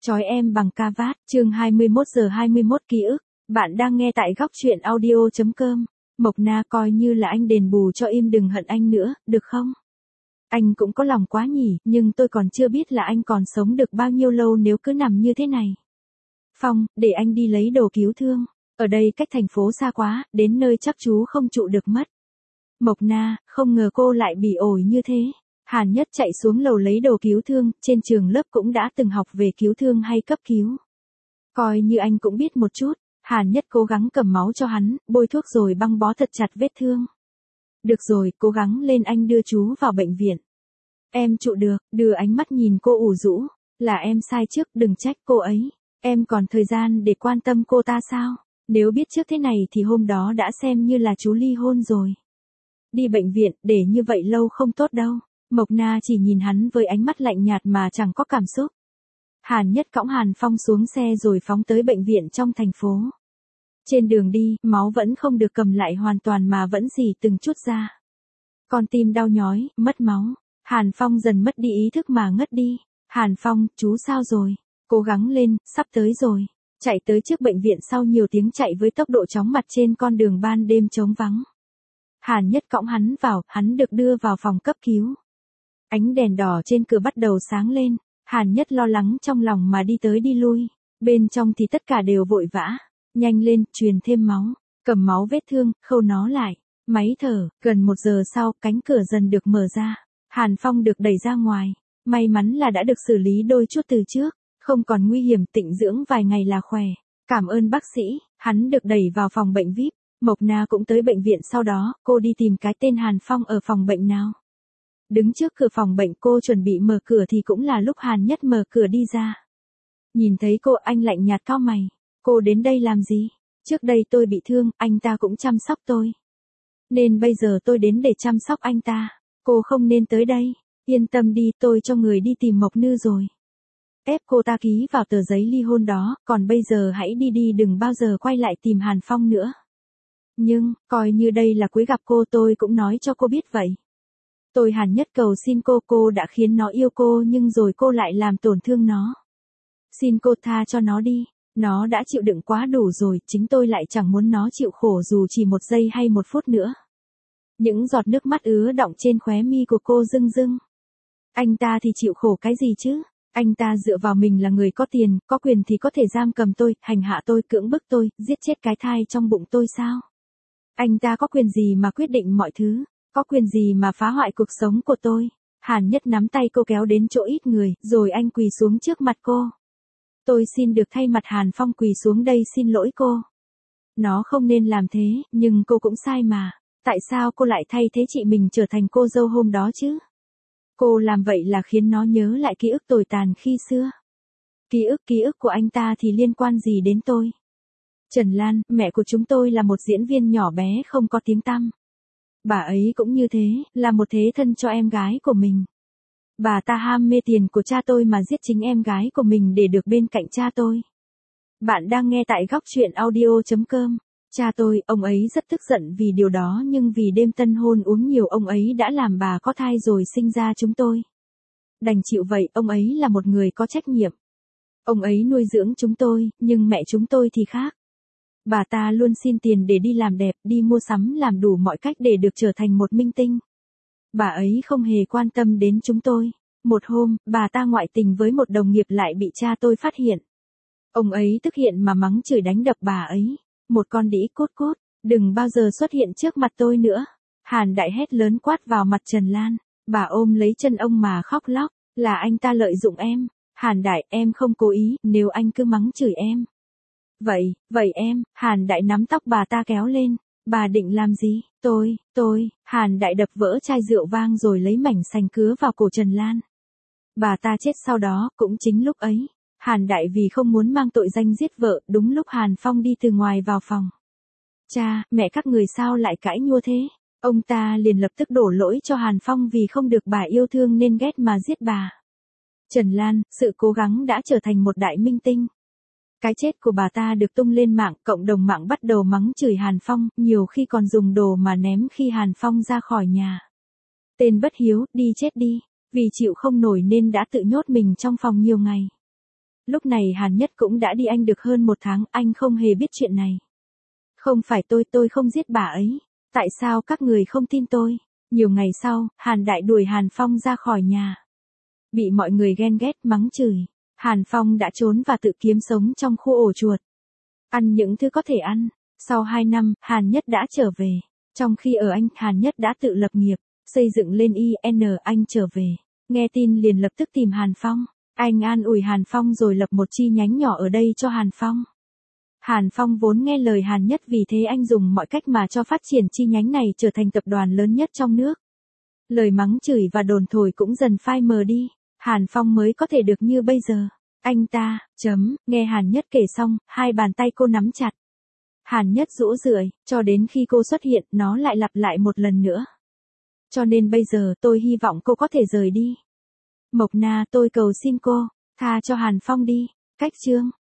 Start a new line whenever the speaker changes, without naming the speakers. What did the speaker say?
Trói em bằng ca vát, chương 21 giờ 21 ký ức. Bạn đang nghe tại góc truyện audio.com. Mộc Na, coi như là anh đền bù cho im đừng hận anh nữa, được không? Anh cũng có lòng quá nhỉ, nhưng tôi còn chưa biết là anh còn sống được bao nhiêu lâu nếu cứ nằm như thế này. Phong, để anh đi lấy đồ cứu thương. Ở đây cách thành phố xa quá, đến nơi chắc chú không trụ được mất. Mộc Na, không ngờ cô lại bị ổi như thế. Hàn Nhất chạy xuống lầu lấy đồ cứu thương, trên trường lớp cũng đã từng học về cứu thương hay cấp cứu. Coi như anh cũng biết một chút, Hàn Nhất cố gắng cầm máu cho hắn, bôi thuốc rồi băng bó thật chặt vết thương. Được rồi, cố gắng lên, anh đưa chú vào bệnh viện. Em trụ được, đưa ánh mắt nhìn cô ủ rũ, là em sai trước, đừng trách cô ấy. Em còn thời gian để quan tâm cô ta sao? Nếu biết trước thế này thì hôm đó đã xem như là chú ly hôn rồi. Đi bệnh viện, để như vậy lâu không tốt đâu. Mộc Na chỉ nhìn hắn với ánh mắt lạnh nhạt mà chẳng có cảm xúc. Hàn Nhất cõng Hàn Phong xuống xe rồi phóng tới bệnh viện trong thành phố. Trên đường đi, máu vẫn không được cầm lại hoàn toàn mà vẫn rỉ từng chút ra. Con tim đau nhói, mất máu. Hàn Phong dần mất đi ý thức mà ngất đi. Hàn Phong, chú sao rồi? Cố gắng lên, sắp tới rồi. Chạy tới trước bệnh viện sau nhiều tiếng chạy với tốc độ chóng mặt trên con đường ban đêm trống vắng. Hàn Nhất cõng hắn vào, hắn được đưa vào phòng cấp cứu. Ánh đèn đỏ trên cửa bắt đầu sáng lên, Hàn Nhất lo lắng trong lòng mà đi tới đi lui, bên trong thì tất cả đều vội vã, nhanh lên, truyền thêm máu, cầm máu vết thương, khâu nó lại, máy thở, gần 1 giờ sau, cánh cửa dần được mở ra, Hàn Phong được đẩy ra ngoài, may mắn là đã được xử lý đôi chút từ trước, không còn nguy hiểm, tịnh dưỡng vài ngày là khỏe, cảm ơn bác sĩ, hắn được đẩy vào phòng bệnh VIP, Mộc Na cũng tới bệnh viện sau đó, cô đi tìm cái tên Hàn Phong ở phòng bệnh nào. Đứng trước cửa phòng bệnh cô chuẩn bị mở cửa thì cũng là lúc Hàn Nhất mở cửa đi ra. Nhìn thấy cô anh lạnh nhạt cau mày. Cô đến đây làm gì? Trước đây tôi bị thương, anh ta cũng chăm sóc tôi. Nên bây giờ tôi đến để chăm sóc anh ta. Cô không nên tới đây. Yên tâm đi, tôi cho người đi tìm Mộc Nư rồi. Ép cô ta ký vào tờ giấy ly hôn đó, còn bây giờ hãy đi đi, đừng bao giờ quay lại tìm Hàn Phong nữa. Nhưng, coi như đây là cuối gặp cô, tôi cũng nói cho cô biết vậy. Tôi Hàn Nhất cầu xin cô đã khiến nó yêu cô nhưng rồi cô lại làm tổn thương nó. Xin cô tha cho nó đi, nó đã chịu đựng quá đủ rồi, chính tôi lại chẳng muốn nó chịu khổ dù chỉ 1 giây hay 1 phút nữa. Những giọt nước mắt ứa đọng trên khóe mi của cô rưng rưng. Anh ta thì chịu khổ cái gì chứ? Anh ta dựa vào mình là người có tiền, có quyền thì có thể giam cầm tôi, hành hạ tôi, cưỡng bức tôi, giết chết cái thai trong bụng tôi sao? Anh ta có quyền gì mà quyết định mọi thứ? Có quyền gì mà phá hoại cuộc sống của tôi? Hàn Nhất nắm tay cô kéo đến chỗ ít người, rồi anh quỳ xuống trước mặt cô. Tôi xin được thay mặt Hàn Phong quỳ xuống đây xin lỗi cô. Nó không nên làm thế, nhưng cô cũng sai mà. Tại sao cô lại thay thế chị mình trở thành cô dâu hôm đó chứ? Cô làm vậy là khiến nó nhớ lại ký ức tồi tàn khi xưa. Ký ức của anh ta thì liên quan gì đến tôi? Trần Lan, mẹ của chúng tôi là một diễn viên nhỏ bé không có tiếng tăm. Bà ấy cũng như thế, là một thế thân cho em gái của mình. Bà ta ham mê tiền của cha tôi mà giết chính em gái của mình để được bên cạnh cha tôi. Bạn đang nghe tại góc truyện audio.com. Cha tôi, ông ấy rất tức giận vì điều đó nhưng vì đêm tân hôn uống nhiều ông ấy đã làm bà có thai rồi sinh ra chúng tôi. Đành chịu vậy, ông ấy là một người có trách nhiệm. Ông ấy nuôi dưỡng chúng tôi, nhưng mẹ chúng tôi thì khác. Bà ta luôn xin tiền để đi làm đẹp, đi mua sắm, làm đủ mọi cách để được trở thành một minh tinh. Bà ấy không hề quan tâm đến chúng tôi. Một hôm, bà ta ngoại tình với một đồng nghiệp lại bị cha tôi phát hiện. Ông ấy tức hiện mà mắng chửi đánh đập bà ấy. Một con đĩ cút cút, đừng bao giờ xuất hiện trước mặt tôi nữa. Hàn Đại hét lớn quát vào mặt Trần Lan. Bà ôm lấy chân ông mà khóc lóc, là anh ta lợi dụng em. Hàn Đại, em không cố ý, nếu anh cứ mắng chửi em. Vậy em, Hàn Đại nắm tóc bà ta kéo lên. Bà định làm gì? Hàn Đại đập vỡ chai rượu vang rồi lấy mảnh sành cứa vào cổ Trần Lan. Bà ta chết sau đó, cũng chính lúc ấy. Hàn Đại vì không muốn mang tội danh giết vợ, đúng lúc Hàn Phong đi từ ngoài vào phòng. Cha, mẹ các người sao lại cãi nhua thế? Ông ta liền lập tức đổ lỗi cho Hàn Phong vì không được bà yêu thương nên ghét mà giết bà. Trần Lan, sự cố gắng đã trở thành một đại minh tinh. Cái chết của bà ta được tung lên mạng, cộng đồng mạng bắt đầu mắng chửi Hàn Phong, nhiều khi còn dùng đồ mà ném khi Hàn Phong ra khỏi nhà. Tên bất hiếu, đi chết đi, vì chịu không nổi nên đã tự nhốt mình trong phòng nhiều ngày. Lúc này Hàn Nhất cũng đã đi Anh được hơn 1 tháng, anh không hề biết chuyện này. Không phải tôi không giết bà ấy. Tại sao các người không tin tôi? Nhiều ngày sau, Hàn Đại đuổi Hàn Phong ra khỏi nhà. Bị mọi người ghen ghét mắng chửi. Hàn Phong đã trốn và tự kiếm sống trong khu ổ chuột. Ăn những thứ có thể ăn. Sau 2 năm, Hàn Nhất đã trở về. Trong khi ở Anh, Hàn Nhất đã tự lập nghiệp, xây dựng lên IN. Anh trở về. Nghe tin liền lập tức tìm Hàn Phong. Anh an ủi Hàn Phong rồi lập một chi nhánh nhỏ ở đây cho Hàn Phong. Hàn Phong vốn nghe lời Hàn Nhất, vì thế anh dùng mọi cách mà cho phát triển chi nhánh này trở thành tập đoàn lớn nhất trong nước. Lời mắng chửi và đồn thổi cũng dần phai mờ đi. Hàn Phong mới có thể được như bây giờ. Anh ta, nghe Hàn Nhất kể xong, 2 bàn tay cô nắm chặt. Hàn Nhất rũ rượi, cho đến khi cô xuất hiện, nó lại lặp lại một lần nữa. Cho nên bây giờ tôi hy vọng cô có thể rời đi. Mộc Na, tôi cầu xin cô, tha cho Hàn Phong đi. Cách chương